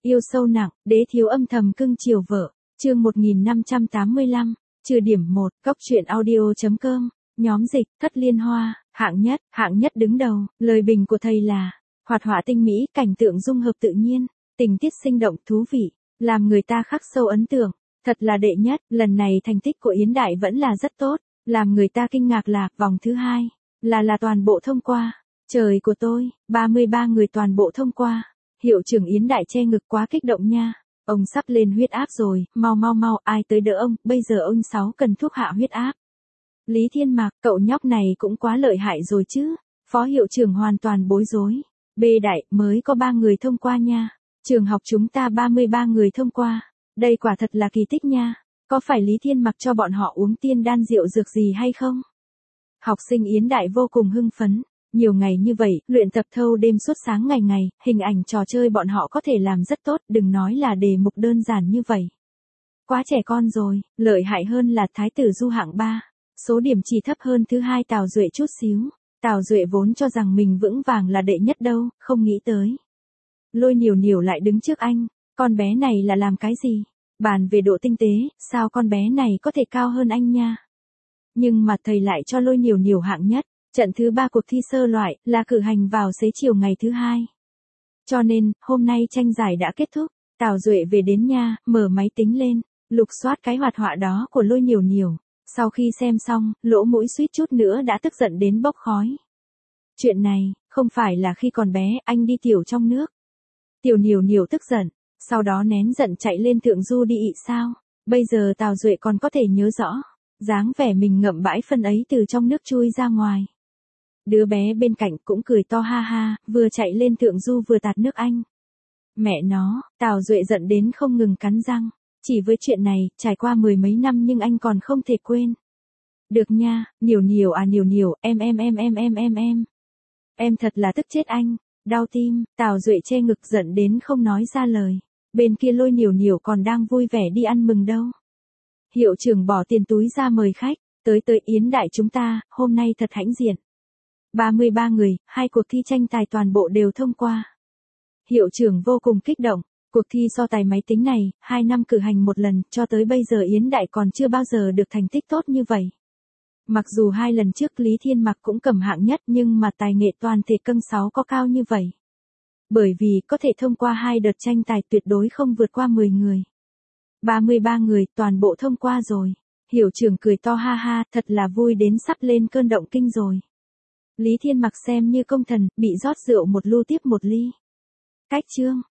Yêu sâu nặng, đế thiếu âm thầm cưng chiều vợ. Chương 1585, trừ điểm 1, góc truyện audio.com, nhóm dịch, Thất Liên Hoa, hạng nhất đứng đầu, lời bình của thầy là, hoạt họa tinh mỹ, cảnh tượng dung hợp tự nhiên, tình tiết sinh động thú vị, làm người ta khắc sâu ấn tượng, thật là đệ nhất, lần này thành tích của Yến Đại vẫn là rất tốt, làm người ta kinh ngạc là, vòng thứ hai, là toàn bộ thông qua, trời của tôi, 33 người toàn bộ thông qua, hiệu trưởng Yến Đại che ngực quá kích động nha. Ông sắp lên huyết áp rồi, mau, ai tới đỡ ông, bây giờ ông Sáu cần thuốc hạ huyết áp. Lý Thiên Mạc, cậu nhóc này cũng quá lợi hại rồi chứ. Phó hiệu trưởng hoàn toàn bối rối. B Đại, mới có 3 người thông qua nha. Trường học chúng ta 33 người thông qua. Đây quả thật là kỳ tích nha. Có phải Lý Thiên Mạc cho bọn họ uống tiên đan rượu dược gì hay không? Học sinh Yến Đại vô cùng hưng phấn. Nhiều ngày như vậy, luyện tập thâu đêm suốt sáng ngày, hình ảnh trò chơi bọn họ có thể làm rất tốt, đừng nói là đề mục đơn giản như vậy. Quá trẻ con rồi, lợi hại hơn là Thái tử Du hạng 3, số điểm chỉ thấp hơn thứ hai Tào Duệ chút xíu. Tào Duệ vốn cho rằng mình vững vàng là đệ nhất đâu, không nghĩ tới. Lôi Nhiều lại đứng trước anh, con bé này là làm cái gì? Bàn về độ tinh tế, sao con bé này có thể cao hơn anh nha? Nhưng mà thầy lại cho Lôi Nhiều hạng nhất. Trận thứ 3 cuộc thi sơ loại là cử hành vào xế chiều ngày thứ 2. Cho nên, hôm nay tranh giải đã kết thúc, Tào Duệ về đến nhà, mở máy tính lên, lục soát cái hoạt họa đó của Lôi Nhiều. Sau khi xem xong, lỗ mũi suýt chút nữa đã tức giận đến bốc khói. Chuyện này, không phải là khi còn bé anh đi tiểu trong nước. Tiểu Nhiều tức giận, sau đó nén giận chạy lên thượng du đi ị sao. Bây giờ Tào Duệ còn có thể nhớ rõ, dáng vẻ mình ngậm bãi phân ấy từ trong nước chui ra ngoài. Đứa bé bên cạnh cũng cười to ha ha, vừa chạy lên thượng du vừa tạt nước anh. Mẹ nó, Tào Duệ giận đến không ngừng cắn răng. Chỉ với chuyện này, trải qua 10 mấy năm nhưng anh còn không thể quên. Được nha, Nhiều à Nhiều, em. Em thật là tức chết anh, đau tim, Tào Duệ che ngực giận đến không nói ra lời. Bên kia Lôi Nhiều còn đang vui vẻ đi ăn mừng đâu. Hiệu trưởng bỏ tiền túi ra mời khách, tới Yến Đại chúng ta, hôm nay thật hãnh diện. 33 người, 2 cuộc thi tranh tài toàn bộ đều thông qua. Hiệu trưởng vô cùng kích động, cuộc thi so tài máy tính này, 2 năm cử hành một lần, cho tới bây giờ Yến Đại còn chưa bao giờ được thành tích tốt như vậy. Mặc dù 2 lần trước Lý Thiên Mạc cũng cầm hạng nhất nhưng mà tài nghệ toàn thể cân 6 có cao như vậy. Bởi vì có thể thông qua 2 đợt tranh tài tuyệt đối không vượt qua 10 người. 33 người toàn bộ thông qua rồi. Hiệu trưởng cười to ha ha, thật là vui đến sắp lên cơn động kinh rồi. Lý Thiên Mạc xem như công thần, bị rót rượu một lu tiếp một ly. Cách chương,